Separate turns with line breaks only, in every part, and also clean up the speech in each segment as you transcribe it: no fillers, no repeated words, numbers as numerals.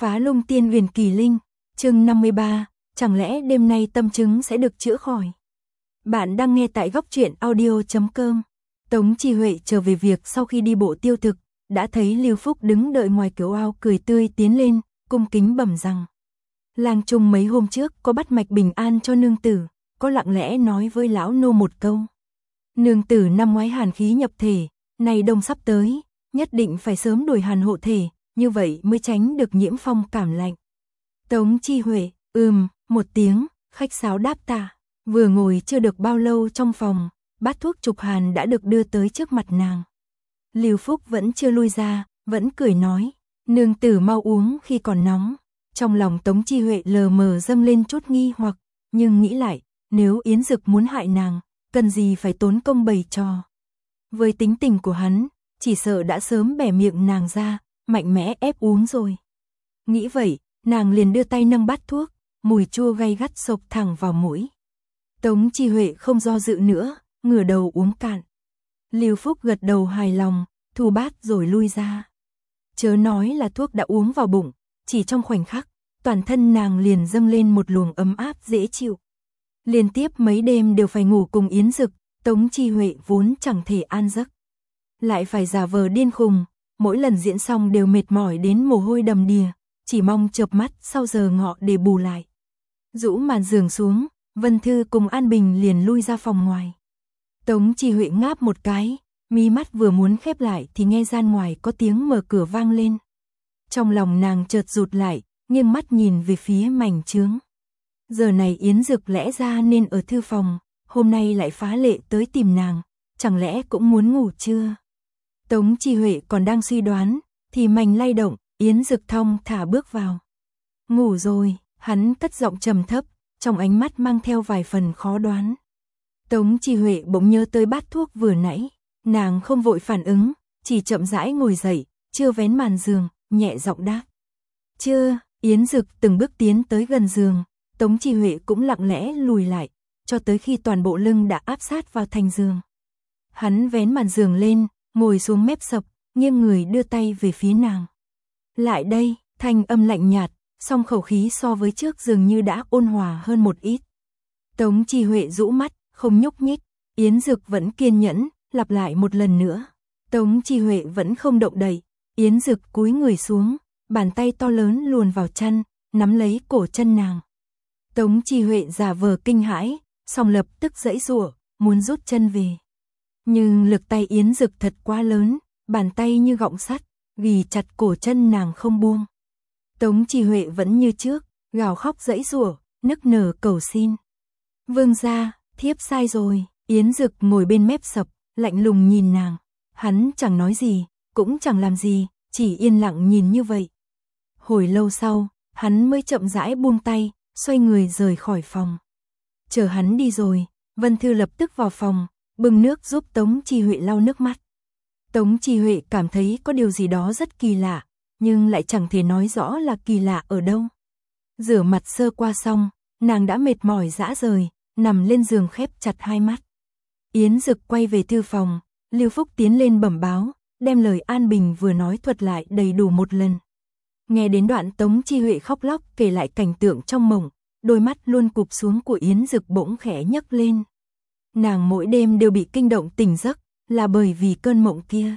Phá Lung Tiên Huyền Kỳ Linh, chương 53, chẳng lẽ đêm nay tâm chứng sẽ được chữa khỏi? Bạn đang nghe tại góc truyện audio.com. Tống Chi Huệ trở về việc sau khi đi bộ tiêu thực, đã thấy Lưu Phúc đứng đợi ngoài cửa ao cười tươi tiến lên, cung kính bẩm rằng. Lang Trung mấy hôm trước có bắt mạch bình an cho nương tử, có lặng lẽ nói với lão nô một câu. Nương tử năm ngoái hàn khí nhập thể, này đông sắp tới, nhất định phải sớm đổi hàn hộ thể, như vậy mới tránh được nhiễm phong cảm lạnh. Tống Chi Huệ, một tiếng, khách sáo đáp tạ, vừa ngồi chưa được bao lâu trong phòng, bát thuốc trục hàn đã được đưa tới trước mặt nàng. Lưu Phúc vẫn chưa lui ra, vẫn cười nói, nương tử mau uống khi còn nóng. Trong lòng Tống Chi Huệ lờ mờ dâng lên chút nghi hoặc, nhưng nghĩ lại, nếu Yến Dực muốn hại nàng, cần gì phải tốn công bày trò. Với tính tình của hắn, chỉ sợ đã sớm bẻ miệng nàng ra, mạnh mẽ ép uống rồi. Nghĩ vậy, nàng liền đưa tay nâng bát thuốc, mùi chua gay gắt xộc thẳng vào mũi. Tống Chi Huệ không do dự nữa, ngửa đầu uống cạn. Lưu Phúc gật đầu hài lòng, thu bát rồi lui ra. Chớ nói là thuốc đã uống vào bụng, chỉ trong khoảnh khắc, toàn thân nàng liền dâng lên một luồng ấm áp dễ chịu. Liên tiếp mấy đêm đều phải ngủ cùng Yến Dực, Tống Chi Huệ vốn chẳng thể an giấc. Lại phải giả vờ điên khùng, mỗi lần diễn xong đều mệt mỏi đến mồ hôi đầm đìa, chỉ mong chợp mắt sau giờ ngọ để bù lại. Rũ màn giường xuống, Vân Thư cùng An Bình liền lui ra phòng ngoài. Tống Chi Huệ ngáp một cái, mi mắt vừa muốn khép lại thì nghe gian ngoài có tiếng mở cửa vang lên. Trong lòng nàng chợt rụt lại, nghiêng mắt nhìn về phía mảnh trướng. Giờ này Yến Dực lẽ ra nên ở thư phòng, hôm nay lại phá lệ tới tìm nàng, chẳng lẽ cũng muốn ngủ chưa? Tống Chi Huệ còn đang suy đoán, thì mảnh lay động, Yến Dực thong thả bước vào. Ngủ rồi, hắn cất giọng trầm thấp, trong ánh mắt mang theo vài phần khó đoán. Tống Chi Huệ bỗng nhớ tới bát thuốc vừa nãy, nàng không vội phản ứng, chỉ chậm rãi ngồi dậy, chưa vén màn giường, nhẹ giọng đáp. Chưa, Yến Dực từng bước tiến tới gần giường, Tống Chi Huệ cũng lặng lẽ lùi lại, cho tới khi toàn bộ lưng đã áp sát vào thành giường. Hắn vén màn giường lên, ngồi xuống mép sập, nghiêng người đưa tay về phía nàng. Lại đây, thanh âm lạnh nhạt, song khẩu khí so với trước dường như đã ôn hòa hơn một ít. Tống Chi Huệ rũ mắt, không nhúc nhích, Yến Dực vẫn kiên nhẫn, lặp lại một lần nữa. Tống Chi Huệ vẫn không động đậy, Yến Dực cúi người xuống, bàn tay to lớn luồn vào chân, nắm lấy cổ chân nàng. Tống Chi Huệ giả vờ kinh hãi, song lập tức giãy giụa, muốn rút chân về. Nhưng lực tay Yến Dực thật quá lớn, bàn tay như gọng sắt, ghì chặt cổ chân nàng không buông. Tống Chi Huệ vẫn như trước, gào khóc giãy giụa, nức nở cầu xin. Vương gia, thiếp sai rồi. Yến Dực ngồi bên mép sập, lạnh lùng nhìn nàng. Hắn chẳng nói gì, cũng chẳng làm gì, chỉ yên lặng nhìn như vậy. Hồi lâu sau, hắn mới chậm rãi buông tay, xoay người rời khỏi phòng. Chờ hắn đi rồi, Vân Thư lập tức vào phòng, bưng nước giúp Tống Chi Huệ lau nước mắt. Tống Chi Huệ cảm thấy có điều gì đó rất kỳ lạ, nhưng lại chẳng thể nói rõ là kỳ lạ ở đâu. Rửa mặt sơ qua xong, nàng đã mệt mỏi rã rời, nằm lên giường khép chặt hai mắt. Yến Dực quay về thư phòng, Lưu Phúc tiến lên bẩm báo, đem lời An Bình vừa nói thuật lại đầy đủ một lần. Nghe đến đoạn Tống Chi Huệ khóc lóc kể lại cảnh tượng trong mộng, đôi mắt luôn cụp xuống của Yến Dực bỗng khẽ nhấc lên. Nàng mỗi đêm đều bị kinh động tỉnh giấc, là bởi vì cơn mộng kia.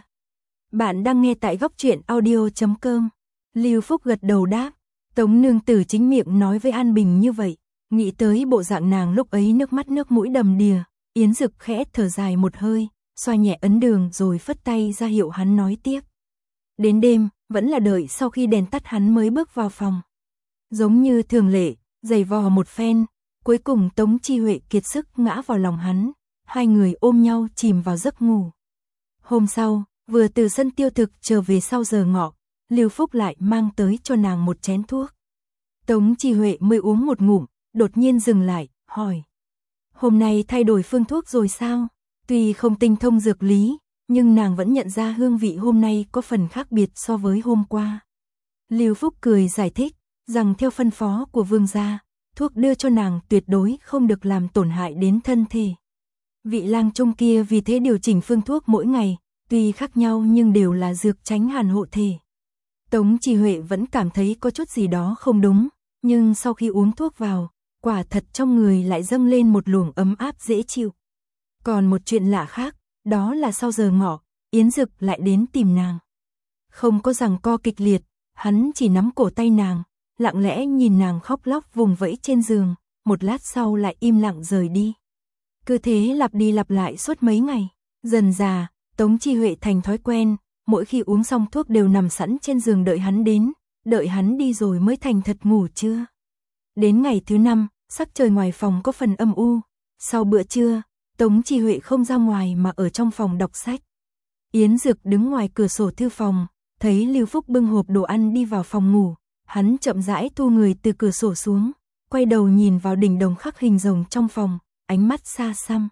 Bạn đang nghe tại góc truyện audio.com. Lưu Phúc gật đầu đáp, Tống nương tử chính miệng nói với An Bình như vậy, nghĩ tới bộ dạng nàng lúc ấy nước mắt nước mũi đầm đìa, Yến Dực khẽ thở dài một hơi, xoa nhẹ ấn đường rồi phất tay ra hiệu hắn nói tiếp. Đến đêm, vẫn là đợi sau khi đèn tắt hắn mới bước vào phòng. Giống như thường lệ, giày vò một phen, cuối cùng Tống Chi Huệ kiệt sức ngã vào lòng hắn, hai người ôm nhau chìm vào giấc ngủ. Hôm sau, vừa từ sân tiêu thực trở về sau giờ ngọ, Lưu Phúc lại mang tới cho nàng một chén thuốc. Tống Chi Huệ mới uống một ngụm, đột nhiên dừng lại, hỏi. Hôm nay thay đổi phương thuốc rồi sao? Tuy không tinh thông dược lý, nhưng nàng vẫn nhận ra hương vị hôm nay có phần khác biệt so với hôm qua. Lưu Phúc cười giải thích, rằng theo phân phó của vương gia, thuốc đưa cho nàng tuyệt đối không được làm tổn hại đến thân thể. Vị lang trung kia vì thế điều chỉnh phương thuốc mỗi ngày, tuy khác nhau nhưng đều là dược tránh hàn hộ thể. Tống Chi Huệ vẫn cảm thấy có chút gì đó không đúng, nhưng sau khi uống thuốc vào, quả thật trong người lại dâng lên một luồng ấm áp dễ chịu. Còn một chuyện lạ khác, đó là sau giờ ngọ, Yến Dực lại đến tìm nàng. Không có giằng co kịch liệt, hắn chỉ nắm cổ tay nàng, lặng lẽ nhìn nàng khóc lóc vùng vẫy trên giường, một lát sau lại im lặng rời đi. Cứ thế lặp đi lặp lại suốt mấy ngày, dần dà, Tống Chi Huệ thành thói quen, mỗi khi uống xong thuốc đều nằm sẵn trên giường đợi hắn đến, đợi hắn đi rồi mới thành thật ngủ trưa. Đến ngày thứ 5, sắc trời ngoài phòng có phần âm u, sau bữa trưa, Tống Chi Huệ không ra ngoài mà ở trong phòng đọc sách. Yến Dực đứng ngoài cửa sổ thư phòng, thấy Lưu Phúc bưng hộp đồ ăn đi vào phòng ngủ, hắn chậm rãi thu người từ cửa sổ xuống, quay đầu nhìn vào đỉnh đồng khắc hình rồng trong phòng, ánh mắt xa xăm.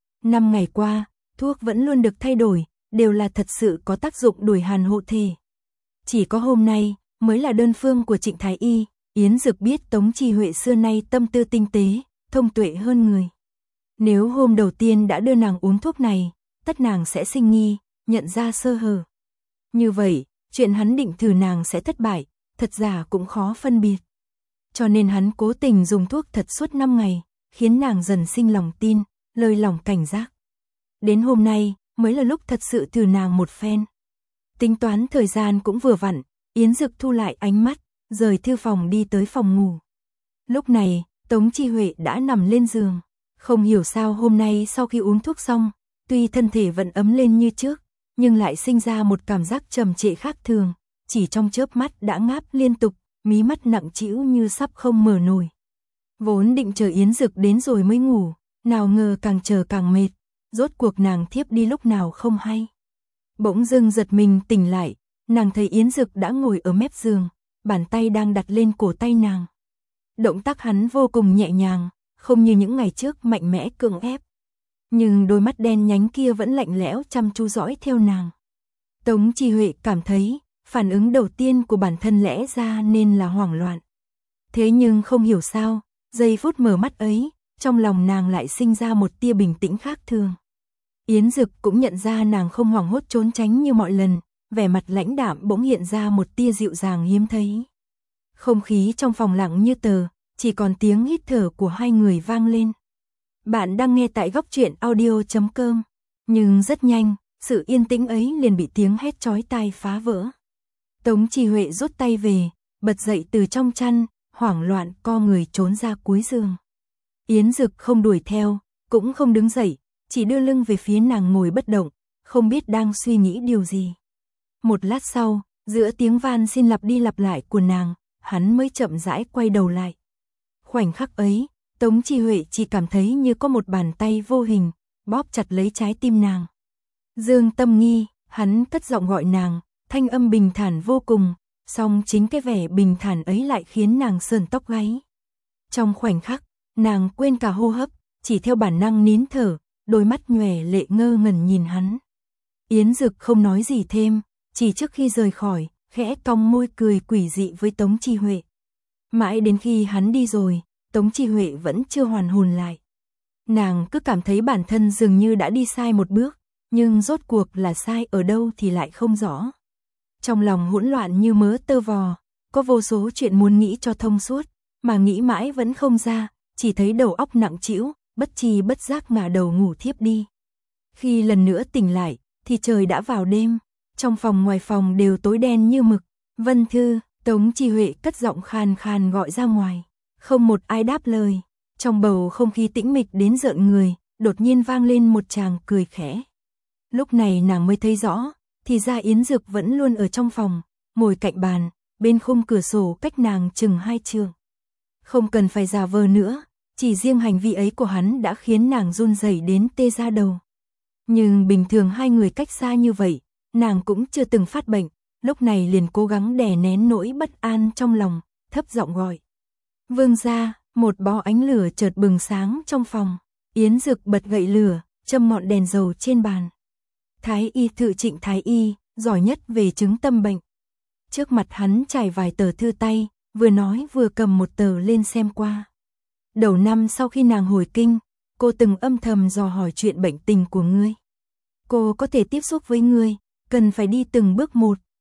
5 ngày qua, thuốc vẫn luôn được thay đổi, đều là thật sự có tác dụng đuổi hàn hộ thể. Chỉ có hôm nay, mới là đơn phương của Trịnh Thái Y, Yến Dực biết Tống Chi Huệ xưa nay tâm tư tinh tế, thông tuệ hơn người. Nếu hôm đầu tiên đã đưa nàng uống thuốc này, tất nàng sẽ sinh nghi, nhận ra sơ hở. Như vậy, chuyện hắn định thử nàng sẽ thất bại, thật giả cũng khó phân biệt. Cho nên hắn cố tình dùng thuốc thật suốt 5 ngày, khiến nàng dần sinh lòng tin, lơi lòng cảnh giác. Đến hôm nay, mới là lúc thật sự thử nàng một phen. Tính toán thời gian cũng vừa vặn, Yến Dực thu lại ánh mắt, rời thư phòng đi tới phòng ngủ. Lúc này, Tống Chi Huệ đã nằm lên giường. Không hiểu sao hôm nay sau khi uống thuốc xong, tuy thân thể vẫn ấm lên như trước, nhưng lại sinh ra một cảm giác trầm trệ khác thường, chỉ trong chớp mắt đã ngáp liên tục, mí mắt nặng trĩu như sắp không mở nổi. Vốn định chờ Yến Dực đến rồi mới ngủ, nào ngờ càng chờ càng mệt, rốt cuộc nàng thiếp đi lúc nào không hay. Bỗng dưng giật mình tỉnh lại, nàng thấy Yến Dực đã ngồi ở mép giường, bàn tay đang đặt lên cổ tay nàng. Động tác hắn vô cùng nhẹ nhàng, không như những ngày trước mạnh mẽ cưỡng ép. Nhưng đôi mắt đen nhánh kia vẫn lạnh lẽo chăm chú dõi theo nàng. Tống Chi Huệ cảm thấy, phản ứng đầu tiên của bản thân lẽ ra nên là hoảng loạn. Thế nhưng không hiểu sao, giây phút mở mắt ấy, trong lòng nàng lại sinh ra một tia bình tĩnh khác thường. Yến Dực cũng nhận ra nàng không hoảng hốt trốn tránh như mọi lần, vẻ mặt lãnh đạm bỗng hiện ra một tia dịu dàng hiếm thấy. Không khí trong phòng lặng như tờ, chỉ còn tiếng hít thở của hai người vang lên. Bạn đang nghe tại góc truyện audio.com, nhưng rất nhanh, sự yên tĩnh ấy liền bị tiếng hét chói tai phá vỡ. Tống Chi Huệ rút tay về, bật dậy từ trong chăn, hoảng loạn co người trốn ra cuối giường. Yến Dực không đuổi theo, cũng không đứng dậy, chỉ đưa lưng về phía nàng ngồi bất động, không biết đang suy nghĩ điều gì. Một lát sau, giữa tiếng van xin lặp đi lặp lại của nàng, hắn mới chậm rãi quay đầu lại. Khoảnh khắc ấy, Tống Chi Huệ chỉ cảm thấy như có một bàn tay vô hình, bóp chặt lấy trái tim nàng. Dương Tâm Nghi, hắn cất giọng gọi nàng, thanh âm bình thản vô cùng, song chính cái vẻ bình thản ấy lại khiến nàng sởn tóc gáy. Trong khoảnh khắc, nàng quên cả hô hấp, chỉ theo bản năng nín thở, đôi mắt nhòe lệ ngơ ngẩn nhìn hắn. Yến Dực không nói gì thêm, chỉ trước khi rời khỏi, khẽ cong môi cười quỷ dị với Tống Chi Huệ. Mãi đến khi hắn đi rồi, Tống Chi Huệ vẫn chưa hoàn hồn lại. Nàng cứ cảm thấy bản thân dường như đã đi sai một bước, nhưng rốt cuộc là sai ở đâu thì lại không rõ. Trong lòng hỗn loạn như mớ tơ vò, có vô số chuyện muốn nghĩ cho thông suốt, mà nghĩ mãi vẫn không ra, chỉ thấy đầu óc nặng trĩu, bất tri bất giác ngả đầu ngủ thiếp đi. Khi lần nữa tỉnh lại, thì trời đã vào đêm, trong phòng ngoài phòng đều tối đen như mực. Vân Thư, Tống Chi Huệ cất giọng khàn khàn gọi ra ngoài. Không một ai đáp lời, trong bầu không khí tĩnh mịch đến rợn người, đột nhiên vang lên một tràng cười khẽ. Lúc này nàng mới thấy rõ, thì ra Yến Dực vẫn luôn ở trong phòng, ngồi cạnh bàn, bên khung cửa sổ cách nàng chừng 2 trượng. Không cần phải giả vờ nữa, chỉ riêng hành vi ấy của hắn đã khiến nàng run rẩy đến tê da đầu. Nhưng bình thường hai người cách xa như vậy, nàng cũng chưa từng phát bệnh, lúc này liền cố gắng đè nén nỗi bất an trong lòng, thấp giọng gọi. Vương gia, một bó ánh lửa chợt bừng sáng trong phòng. Yến Dực bật gậy lửa, châm ngọn đèn dầu trên bàn. Thái y Thự Trịnh Thái y, giỏi nhất về chứng tâm bệnh. Trước mặt hắn trải vài tờ thư tay, vừa nói vừa cầm một tờ lên xem qua. Đầu năm sau khi nàng hồi kinh, cô từng âm thầm dò hỏi chuyện bệnh tình của ngươi. Cô có thể tiếp xúc với ngươi, cần phải đi từng bước một.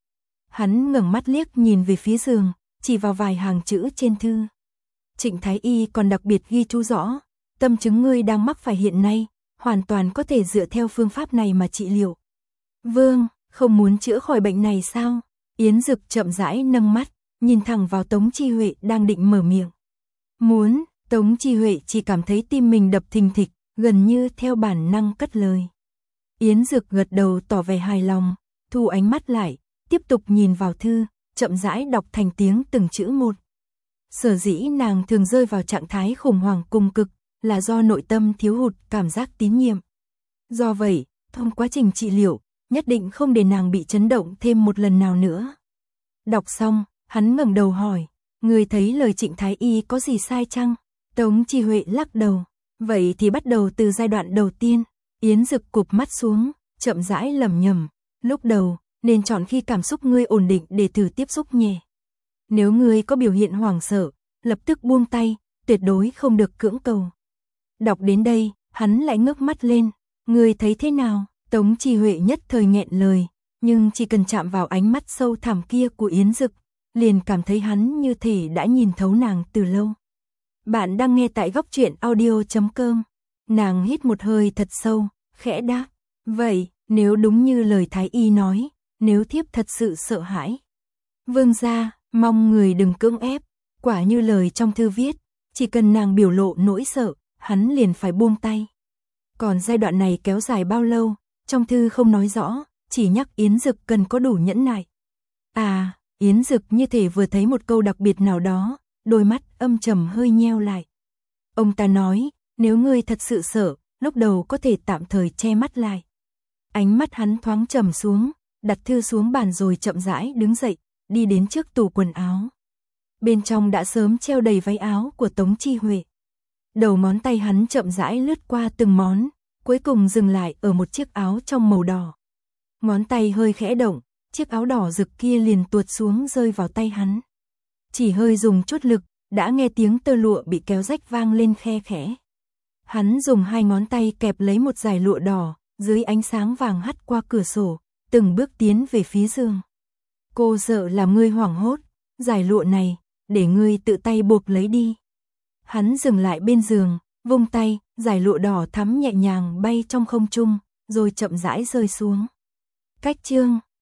Hắn ngẩng mắt liếc nhìn về phía giường, chỉ vào vài hàng chữ trên thư. Trịnh Thái Y còn đặc biệt ghi chú rõ, tâm chứng ngươi đang mắc phải hiện nay, hoàn toàn có thể dựa theo phương pháp này mà trị liệu. Vương, không muốn chữa khỏi bệnh này sao? Yến Dực chậm rãi nâng mắt, nhìn thẳng vào Tống Chi Huệ đang định mở miệng. Muốn, Tống Chi Huệ chỉ cảm thấy tim mình đập thình thịch, gần như theo bản năng cất lời. Yến Dực gật đầu tỏ vẻ hài lòng, thu ánh mắt lại, tiếp tục nhìn vào thư, chậm rãi đọc thành tiếng từng chữ một. Sở dĩ nàng thường rơi vào trạng thái khủng hoảng cùng cực, là do nội tâm thiếu hụt cảm giác tín nhiệm. Do vậy, thông quá trình trị liệu, nhất định không để nàng bị chấn động thêm một lần nào nữa. Đọc xong, hắn ngẩng đầu hỏi, người thấy lời Trịnh Thái Y có gì sai chăng? Tống Chi Huệ lắc đầu, vậy thì bắt đầu từ giai đoạn đầu tiên. Yến Dực cụp mắt xuống, chậm rãi lẩm nhẩm, lúc đầu, nên chọn khi cảm xúc ngươi ổn định để thử tiếp xúc nhẹ. Nếu ngươi có biểu hiện hoảng sợ, lập tức buông tay, tuyệt đối không được cưỡng cầu. Đọc đến đây, hắn lại ngước mắt lên, ngươi thấy thế nào? Tống Chi Huệ nhất thời nghẹn lời, nhưng chỉ cần chạm vào ánh mắt sâu thẳm kia của Yến Dực, liền cảm thấy hắn như thể đã nhìn thấu nàng từ lâu. Bạn đang nghe tại Góc Truyện Audio.com. Nàng hít một hơi thật sâu, khẽ đáp, vậy, nếu đúng như lời Thái Y nói, nếu thiếp thật sự sợ hãi. Vương gia, mong người đừng cưỡng ép, quả như lời trong thư viết, chỉ cần nàng biểu lộ nỗi sợ, hắn liền phải buông tay. Còn giai đoạn này kéo dài bao lâu, trong thư không nói rõ, chỉ nhắc Yến Dực cần có đủ nhẫn nại. À, Yến Dực như thể vừa thấy một câu đặc biệt nào đó, đôi mắt âm trầm hơi nheo lại. Ông ta nói, nếu ngươi thật sự sợ, lúc đầu có thể tạm thời che mắt lại. Ánh mắt hắn thoáng trầm xuống, đặt thư xuống bàn rồi chậm rãi đứng dậy, đi đến trước tủ quần áo. Bên trong đã sớm treo đầy váy áo của Tống Chi Huệ. Đầu ngón tay hắn chậm rãi lướt qua từng món, cuối cùng dừng lại ở một chiếc áo trong màu đỏ. Ngón tay hơi khẽ động, chiếc áo đỏ rực kia liền tuột xuống rơi vào tay hắn. Chỉ hơi dùng chút lực, đã nghe tiếng tơ lụa bị kéo rách vang lên khe khẽ. Hắn dùng hai ngón tay kẹp lấy một dải lụa đỏ, dưới ánh sáng vàng hắt qua cửa sổ, từng bước tiến về phía giường. Cô sợ làm ngươi hoảng hốt, dải lụa này, để ngươi tự tay buộc lấy đi. Hắn dừng lại bên giường, vung tay, dải lụa đỏ thắm nhẹ nhàng bay trong không trung, rồi chậm rãi rơi xuống. Cách chương